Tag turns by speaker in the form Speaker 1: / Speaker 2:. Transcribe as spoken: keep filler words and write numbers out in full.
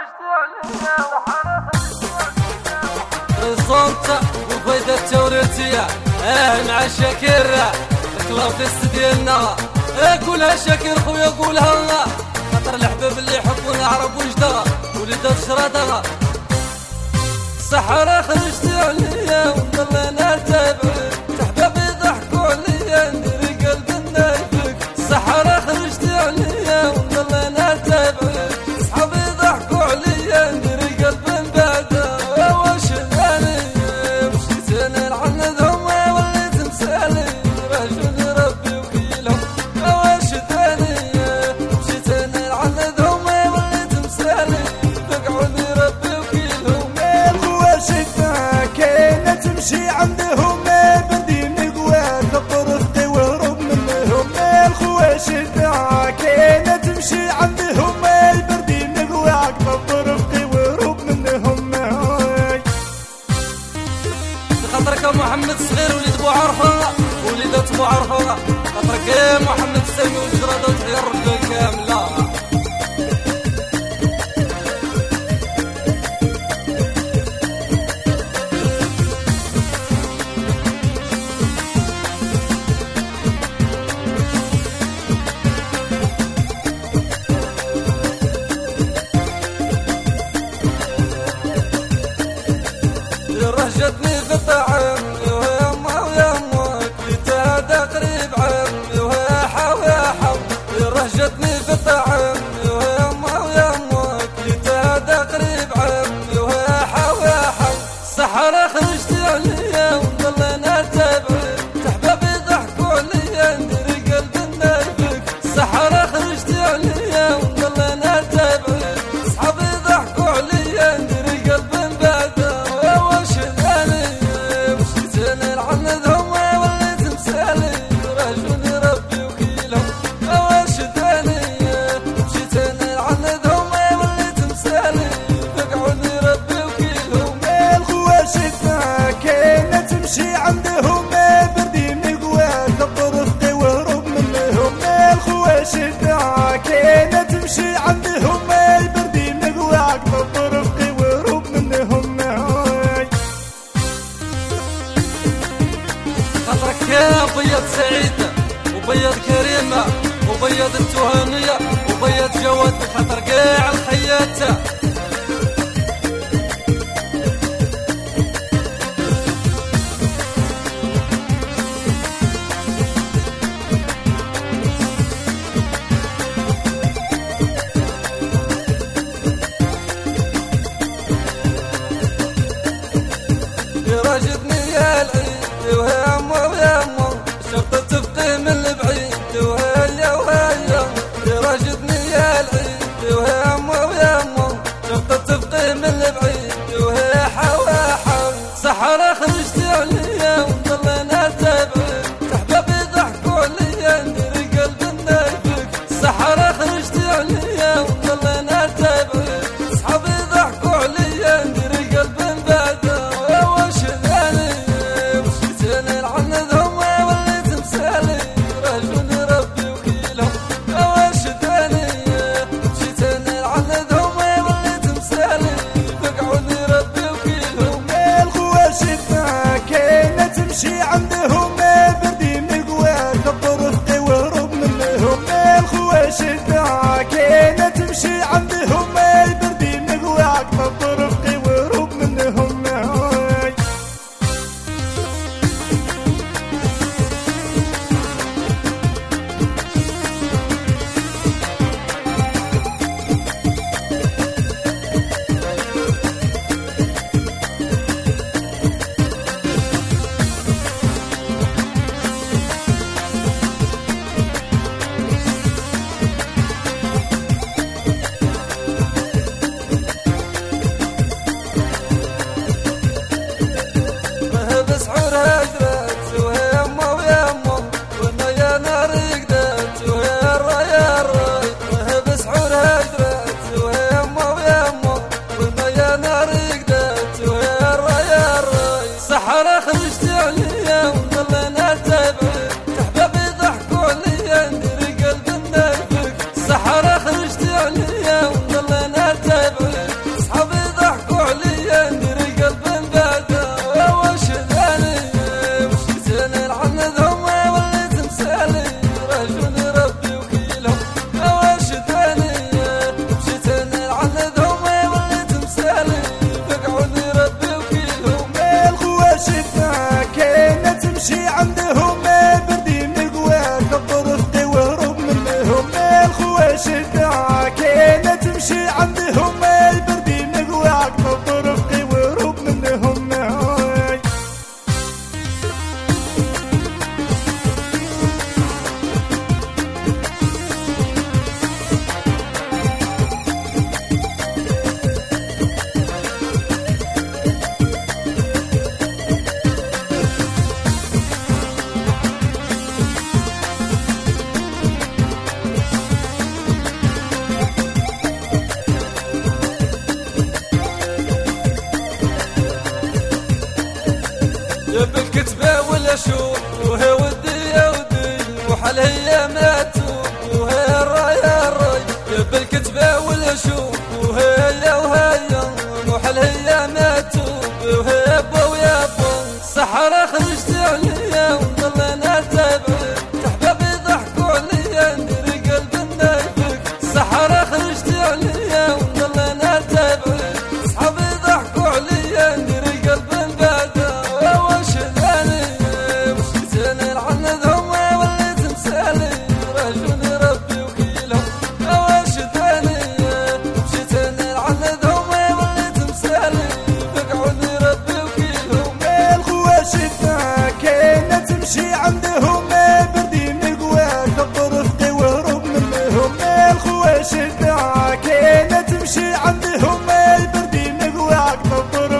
Speaker 1: الصوت وفايدة التوريتية اه مع الشاكر الكلاوتيس ديالنا اه قولها شاكر خويا قولها خاطر الحباب اللي يحبونا عرب وجدها وليدات شراطها الصحراء خرجتي عليا وضلنا تابعك احبابي ضحكوا عليا ندير قلب نايفك الصحراء خرجتي عليا وضلنا تابعك صحابي ضحكوا عليا ندير قلب من بعدها واش اني مشيت انا لعندهم وليت مسالي رجل ربي وكيلهم واش اني مشيت انا لعندهم وليت مسالي بقعوني ربي وكيلهم
Speaker 2: شتا كاينة تمشي عندهم بدين قوات طرفتي وهرب منهم الخوا شتا كاينة تمشي عندهم بدين قوات طرفتي وهرب منهم
Speaker 1: خاطرك محمد صغير وليد بو عرفة وليدات بو عرفة خاطرك يا محمد سامي والجرادة وتحيا الرجال كاملة رهجتني في الطعام ويا ما ويا ما كليتها دا قريب عام ويا حا ويا حا رهجتني في الطعام ويا ما ويا ما كليتها دا قريب عام ويا حا ويا حا الصحراء خرجتي عليا وضلنا تابعك احبابي ضحكوا عليا ندير قلب نايفك الصحراء خرجتي عليا وضلنا تابعك صحابي ضحكوا عليا ندير قلب من بعدها
Speaker 2: تمشي عندهم بردين قوات طرفتي وهرب منهم الخوا شتا كاينة تمشي عندهم بردين قوات طرفتي وهرب منهم
Speaker 1: خاطرك يا بيض سعيد وبيض كريمة وبيض التهانية وبيض جواد خاطر قاع الخيات راجدني يا العيد وهام وهام شرطة تفقي من البعيد وهيا وهيا اشوف وهي ودي يا ودي وحل هي ما توب وهي الراي الراي بالكتبه والاشوف وهي وهي وحل هي ما توب وهي ابو ويا ابو الصحراء خرجت عليا وظلنا تابعين احبابي ضحكوا عليا ندري قلب النايفك الصحراء خرجت عليا وظلنا تابعين اصحابي ضحكوا عليا ندري قلب البعدا وش ذاني وش زين العنذهم وليت مسالي رجوني ربي وكيلهم وش ذاني وش زين العنذهم وليت مسالي فقعوني ربي وكيلهم
Speaker 2: الخواشفة كانت تمشي عندهم بردي مقواك الطرف وهرب منهم الخواشفة كانت تمشي عندهم بردي مقواك الطرف